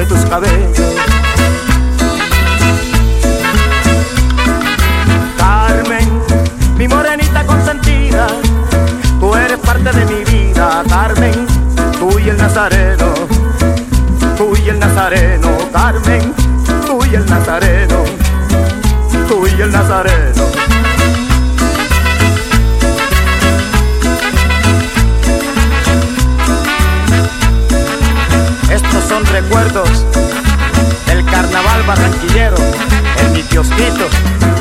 de tus cabellos. Carmen, mi morenita consentida, tú eres parte de mi vida. Carmen, tú y el Nazareno, tú y el Nazareno. Carmen, tú y el Nazareno, tú y el Nazareno. Estos son recuerdos del carnaval barranquillero en mi kiosquito.